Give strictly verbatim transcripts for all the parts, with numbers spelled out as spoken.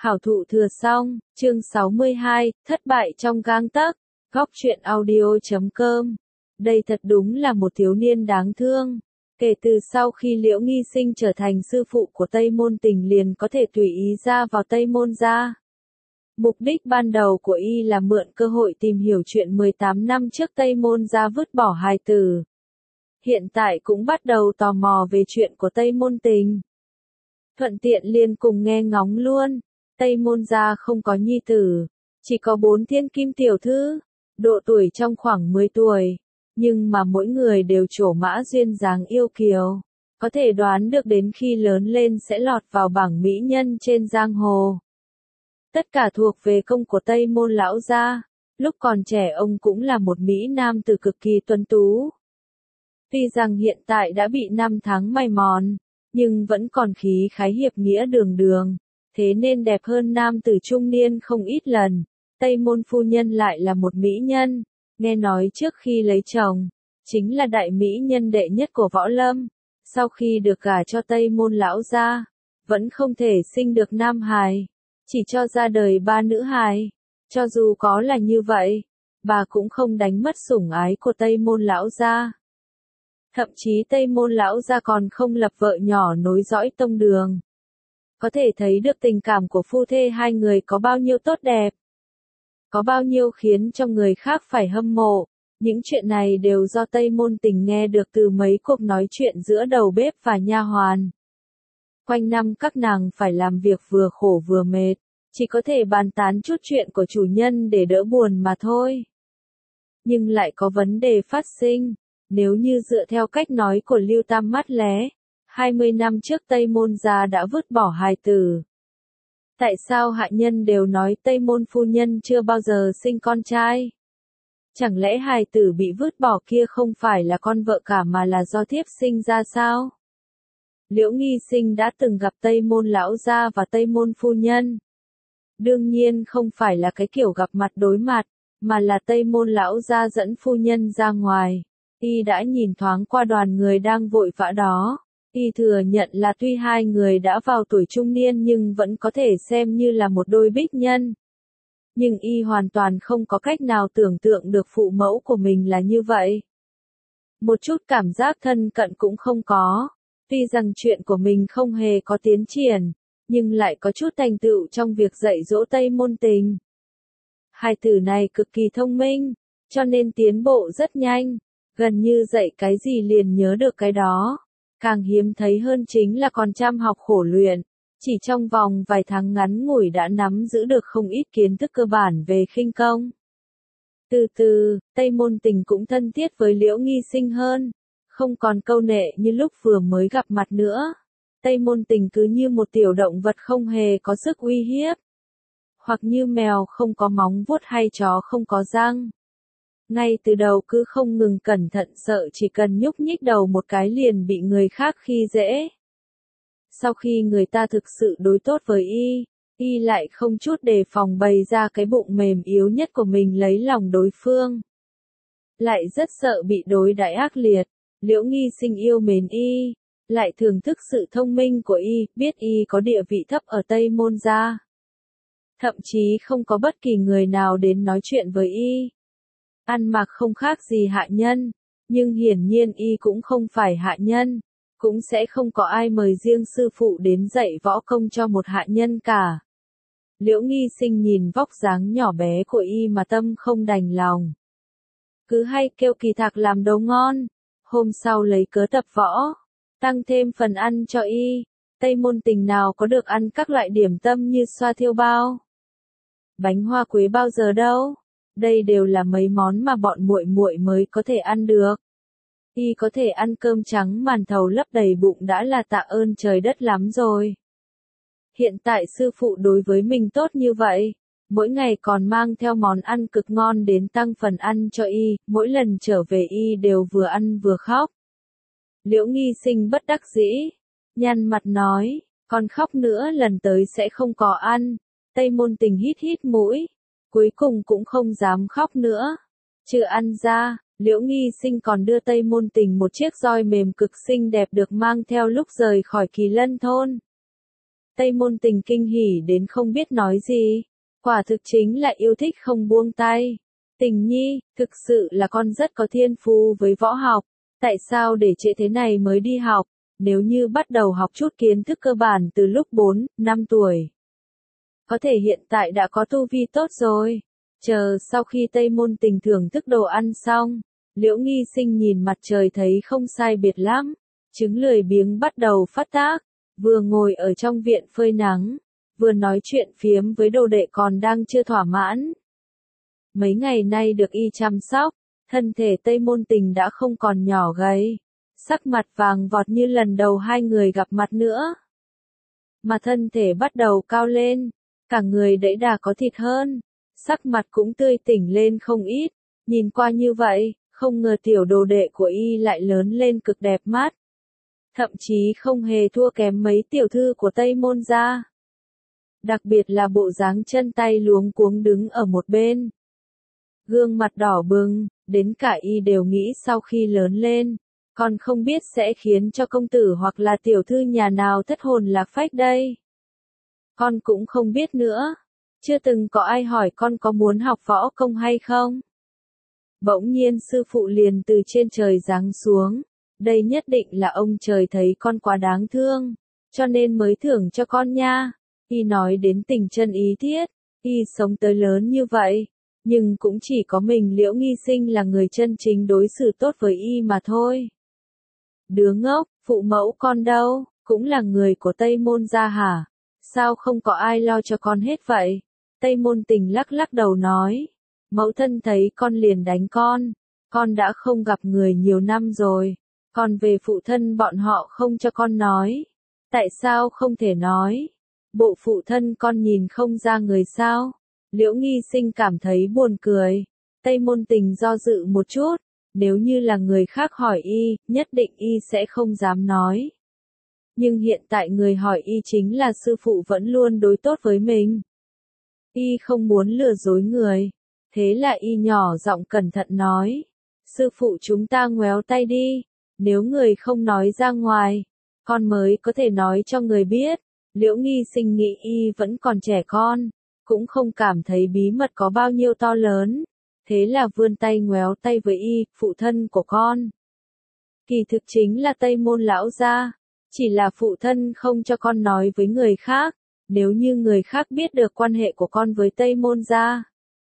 Khảo thụ thừa xong, chương sáu mươi hai, thất bại trong gang tấc, góc truyện audio chấm com. Đây thật đúng là một thiếu niên đáng thương. Kể từ sau khi Liễu Nghi Sinh trở thành sư phụ của Tây Môn Tình liền có thể tùy ý ra vào Tây Môn gia. Mục đích ban đầu của y là mượn cơ hội tìm hiểu chuyện mười tám năm trước Tây Môn gia vứt bỏ hài tử. Hiện tại cũng bắt đầu tò mò về chuyện của Tây Môn Tình. Thuận tiện liền cùng nghe ngóng luôn. Tây Môn gia không có nhi tử, chỉ có bốn thiên kim tiểu thư, độ tuổi trong khoảng mười tuổi, nhưng mà mỗi người đều trổ mã duyên dáng yêu kiều, có thể đoán được đến khi lớn lên sẽ lọt vào bảng mỹ nhân trên giang hồ. Tất cả thuộc về công của Tây Môn lão gia, lúc còn trẻ ông cũng là một mỹ nam tử cực kỳ tuấn tú. Tuy rằng hiện tại đã bị năm tháng mài mòn, nhưng vẫn còn khí khái hiệp nghĩa đường đường. Thế nên đẹp hơn nam tử trung niên không ít lần. Tây Môn phu nhân lại là một mỹ nhân, nghe nói trước khi lấy chồng, chính là đại mỹ nhân đệ nhất của võ lâm. Sau khi được gả cho Tây Môn lão gia, vẫn không thể sinh được nam hài, chỉ cho ra đời ba nữ hài. Cho dù có là như vậy, bà cũng không đánh mất sủng ái của Tây Môn lão gia. Thậm chí Tây Môn lão gia còn không lập vợ nhỏ nối dõi tông đường. Có thể thấy được tình cảm của phu thê hai người có bao nhiêu tốt đẹp. Có bao nhiêu khiến cho người khác phải hâm mộ. Những chuyện này đều do Tây Môn Tình nghe được từ mấy cuộc nói chuyện giữa đầu bếp và nha hoàn. Quanh năm các nàng phải làm việc vừa khổ vừa mệt, chỉ có thể bàn tán chút chuyện của chủ nhân để đỡ buồn mà thôi. Nhưng lại có vấn đề phát sinh, nếu như dựa theo cách nói của Lưu Tam Mắt Lé, hai mươi năm trước Tây Môn gia đã vứt bỏ hài tử. Tại sao hạ nhân đều nói Tây Môn phu nhân chưa bao giờ sinh con trai? Chẳng lẽ hài tử bị vứt bỏ kia không phải là con vợ cả mà là do thiếp sinh ra sao? Liễu Nghi Sinh đã từng gặp Tây Môn lão gia và Tây Môn phu nhân. Đương nhiên không phải là cái kiểu gặp mặt đối mặt, mà là Tây Môn lão gia dẫn phu nhân ra ngoài. Y đã nhìn thoáng qua đoàn người đang vội vã đó. Y thừa nhận là tuy hai người đã vào tuổi trung niên nhưng vẫn có thể xem như là một đôi bích nhân. Nhưng Y hoàn toàn không có cách nào tưởng tượng được phụ mẫu của mình là như vậy. Một chút cảm giác thân cận cũng không có. Tuy rằng chuyện của mình không hề có tiến triển, nhưng lại có chút thành tựu trong việc dạy dỗ Tây Môn Tình. Hai tử này cực kỳ thông minh, cho nên tiến bộ rất nhanh, gần như dạy cái gì liền nhớ được cái đó. Càng hiếm thấy hơn chính là còn chăm học khổ luyện, chỉ trong vòng vài tháng ngắn ngủi đã nắm giữ được không ít kiến thức cơ bản về khinh công. Từ từ, Tây Môn Tình cũng thân thiết với Liễu Nghi Sinh hơn, không còn câu nệ như lúc vừa mới gặp mặt nữa. Tây Môn Tình cứ như một tiểu động vật không hề có sức uy hiếp, hoặc như mèo không có móng vuốt hay chó không có răng. Ngay từ đầu cứ không ngừng cẩn thận sợ chỉ cần nhúc nhích đầu một cái liền bị người khác khi dễ. Sau khi người ta thực sự đối tốt với y, y lại không chút đề phòng bày ra cái bụng mềm yếu nhất của mình lấy lòng đối phương. Lại rất sợ bị đối đãi ác liệt, Liễu Nghi Sinh yêu mến y, lại thưởng thức sự thông minh của y, biết y có địa vị thấp ở Tây Môn gia. Thậm chí không có bất kỳ người nào đến nói chuyện với y. Ăn mặc không khác gì hạ nhân, nhưng hiển nhiên y cũng không phải hạ nhân, cũng sẽ không có ai mời riêng sư phụ đến dạy võ công cho một hạ nhân cả. Liễu Nghi Sinh nhìn vóc dáng nhỏ bé của y mà tâm không đành lòng. Cứ hay kêu kỳ thạc làm đấu ngon, hôm sau lấy cớ tập võ, tăng thêm phần ăn cho y. Tây Môn Tình nào có được ăn các loại điểm tâm như xoa thiêu bao, bánh hoa quế bao giờ đâu. Đây đều là mấy món mà bọn muội muội mới có thể ăn được. Y có thể ăn cơm trắng màn thầu lấp đầy bụng đã là tạ ơn trời đất lắm rồi. Hiện tại sư phụ đối với mình tốt như vậy, mỗi ngày còn mang theo món ăn cực ngon đến tăng phần ăn cho y, mỗi lần trở về y đều vừa ăn vừa khóc. Liễu Nghi Sinh bất đắc dĩ, nhăn mặt nói, còn khóc nữa lần tới sẽ không có ăn. Tây Môn Tình hít hít mũi, cuối cùng cũng không dám khóc nữa. Trừ ăn ra, Liễu Nghi Sinh còn đưa Tây Môn Tình một chiếc roi mềm cực xinh đẹp được mang theo lúc rời khỏi Kỳ Lân thôn. Tây Môn Tình kinh hỉ đến không biết nói gì. Quả thực chính là yêu thích không buông tay. Tình nhi, thực sự là con rất có thiên phú với võ học. Tại sao để trễ thế này mới đi học? Nếu như bắt đầu học chút kiến thức cơ bản từ lúc bốn, năm tuổi. Có thể hiện tại đã có tu vi tốt rồi. Chờ sau khi Tây Môn Tình thưởng thức đồ ăn xong, Liễu Nghi Sinh nhìn mặt trời thấy không sai biệt lắm. Chứng lười biếng bắt đầu phát tác. Vừa ngồi ở trong viện phơi nắng, vừa nói chuyện phiếm với đồ đệ còn đang chưa thỏa mãn. Mấy ngày nay được y chăm sóc, thân thể Tây Môn Tình đã không còn nhỏ gầy, sắc mặt vàng vọt như lần đầu hai người gặp mặt nữa. Mà thân thể bắt đầu cao lên, cả người đẫy đà có thịt hơn, sắc mặt cũng tươi tỉnh lên không ít, nhìn qua như vậy, không ngờ tiểu đồ đệ của y lại lớn lên cực đẹp mắt. Thậm chí không hề thua kém mấy tiểu thư của Tây Môn gia. Đặc biệt là bộ dáng chân tay luống cuống đứng ở một bên. Gương mặt đỏ bừng, đến cả y đều nghĩ sau khi lớn lên, còn không biết sẽ khiến cho công tử hoặc là tiểu thư nhà nào thất hồn lạc phách đây. Con cũng không biết nữa, chưa từng có ai hỏi con có muốn học võ công hay không. Bỗng nhiên sư phụ liền từ trên trời giáng xuống. Đây nhất định là ông trời thấy con quá đáng thương, cho nên mới thưởng cho con nha. Y nói đến tình chân ý thiết, y sống tới lớn như vậy, nhưng cũng chỉ có mình Liễu Nghi Sinh là người chân chính đối xử tốt với y mà thôi. Đứa ngốc, phụ mẫu con đâu, cũng là người của Tây Môn gia hả? Sao không có ai lo cho con hết vậy? Tây Môn Tình lắc lắc đầu nói, mẫu thân thấy con liền đánh con, con đã không gặp người nhiều năm rồi. Còn về phụ thân bọn họ không cho con nói. Tại sao không thể nói? Bộ phụ thân con nhìn không ra người sao? Liễu Nghi Sinh cảm thấy buồn cười. Tây Môn Tình do dự một chút. Nếu như là người khác hỏi y, nhất định y sẽ không dám nói. Nhưng hiện tại người hỏi y chính là sư phụ vẫn luôn đối tốt với mình. Y không muốn lừa dối người. Thế là y nhỏ giọng cẩn thận nói. Sư phụ chúng ta ngoéo tay đi. Nếu người không nói ra ngoài, con mới có thể nói cho người biết. Liễu Nghi Sinh nghĩ y vẫn còn trẻ con, cũng không cảm thấy bí mật có bao nhiêu to lớn. Thế là vươn tay ngoéo tay với y, phụ thân của con. Kỳ thực chính là Tây Môn lão gia, chỉ là phụ thân không cho con nói với người khác. Nếu như người khác biết được quan hệ của con với Tây Môn gia,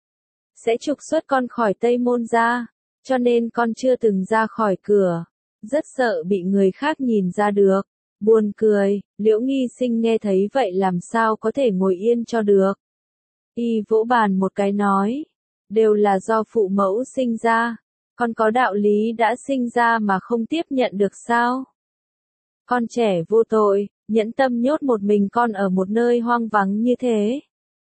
sẽ trục xuất con khỏi Tây Môn gia, cho nên con chưa từng ra khỏi cửa. Rất sợ bị người khác nhìn ra được. Buồn cười, Liễu Nghi Sinh nghe thấy vậy làm sao có thể ngồi yên cho được. Y vỗ bàn một cái nói, đều là do phụ mẫu sinh ra, con có đạo lý đã sinh ra mà không tiếp nhận được sao? Con trẻ vô tội, nhẫn tâm nhốt một mình con ở một nơi hoang vắng như thế.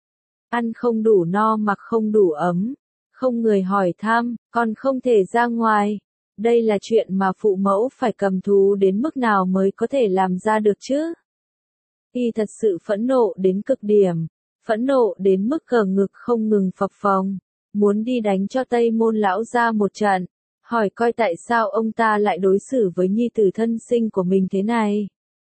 Ăn không đủ no mặc không đủ ấm, không người hỏi thăm, còn không thể ra ngoài. Đây là chuyện mà phụ mẫu phải cầm thú đến mức nào mới có thể làm ra được chứ? Y thật sự phẫn nộ đến cực điểm, phẫn nộ đến mức cờ ngực không ngừng phập phồng, muốn đi đánh cho Tây Môn lão ra một trận, hỏi coi tại sao ông ta lại đối xử với nhi tử thân sinh của mình thế này.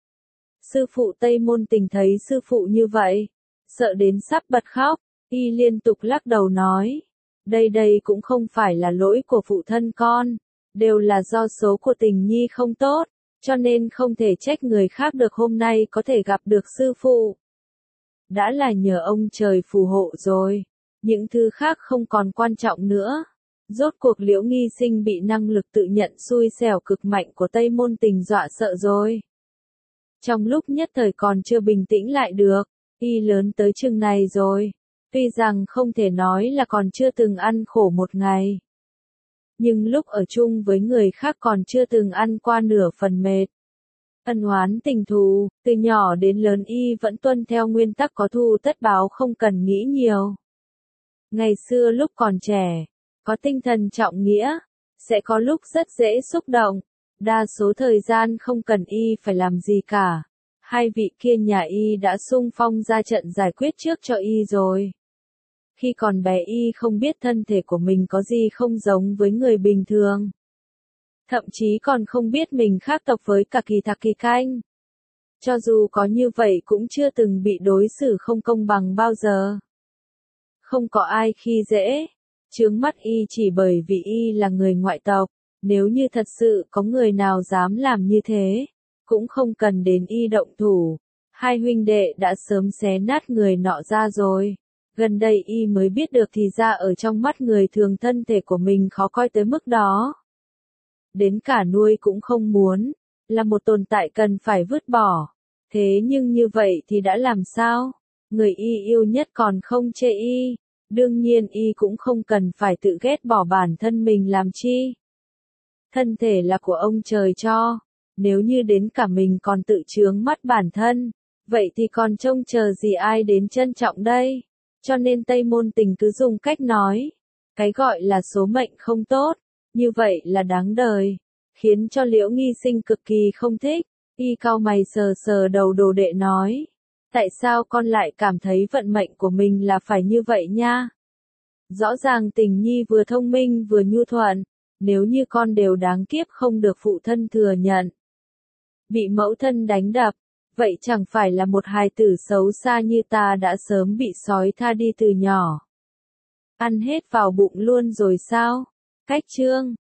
Sư phụ Tây Môn Tình thấy sư phụ như vậy, sợ đến sắp bật khóc, y liên tục lắc đầu nói, đây đây cũng không phải là lỗi của phụ thân con. Đều là do số của Tình nhi không tốt, cho nên không thể trách người khác được hôm nay có thể gặp được sư phụ. Đã là nhờ ông trời phù hộ rồi, những thứ khác không còn quan trọng nữa. Rốt cuộc Liễu Nghi Sinh bị năng lực tự nhận xui xẻo cực mạnh của Tây Môn Tình dọa sợ rồi. Trong lúc nhất thời còn chưa bình tĩnh lại được, y lớn tới chừng này rồi, tuy rằng không thể nói là còn chưa từng ăn khổ một ngày. Nhưng lúc ở chung với người khác còn chưa từng ăn qua nửa phần mệt. Ân oán tình thù, từ nhỏ đến lớn y vẫn tuân theo nguyên tắc có thù tất báo không cần nghĩ nhiều. Ngày xưa lúc còn trẻ, có tinh thần trọng nghĩa, sẽ có lúc rất dễ xúc động, đa số thời gian không cần y phải làm gì cả. Hai vị kia nhà y đã xung phong ra trận giải quyết trước cho y rồi. Khi còn bé y không biết thân thể của mình có gì không giống với người bình thường. Thậm chí còn không biết mình khác tộc với cả Kỳ Thạc Kỳ Canh. Cho dù có như vậy cũng chưa từng bị đối xử không công bằng bao giờ. Không có ai khi dễ, chướng mắt y chỉ bởi vì y là người ngoại tộc. Nếu như thật sự có người nào dám làm như thế, cũng không cần đến y động thủ. Hai huynh đệ đã sớm xé nát người nọ ra rồi. Gần đây y mới biết được thì ra ở trong mắt người thường thân thể của mình khó coi tới mức đó. Đến cả nuôi cũng không muốn, là một tồn tại cần phải vứt bỏ. Thế nhưng như vậy thì đã làm sao? Người y yêu nhất còn không chê y. Đương nhiên y cũng không cần phải tự ghét bỏ bản thân mình làm chi. Thân thể là của ông trời cho. Nếu như đến cả mình còn tự chướng mắt bản thân, vậy thì còn trông chờ gì ai đến trân trọng đây? Cho nên Tây Môn Tình cứ dùng cách nói. Cái gọi là số mệnh không tốt, như vậy là đáng đời. Khiến cho Liễu Nghi Sinh cực kỳ không thích. Y cau mày sờ sờ đầu đồ đệ nói. Tại sao con lại cảm thấy vận mệnh của mình là phải như vậy nha? Rõ ràng Tình Nhi vừa thông minh vừa nhu thuận. Nếu như con đều đáng kiếp không được phụ thân thừa nhận. Bị mẫu thân đánh đập, vậy chẳng phải là một hài tử xấu xa như ta đã sớm bị sói tha đi từ nhỏ. Ăn hết vào bụng luôn rồi sao? Cách chương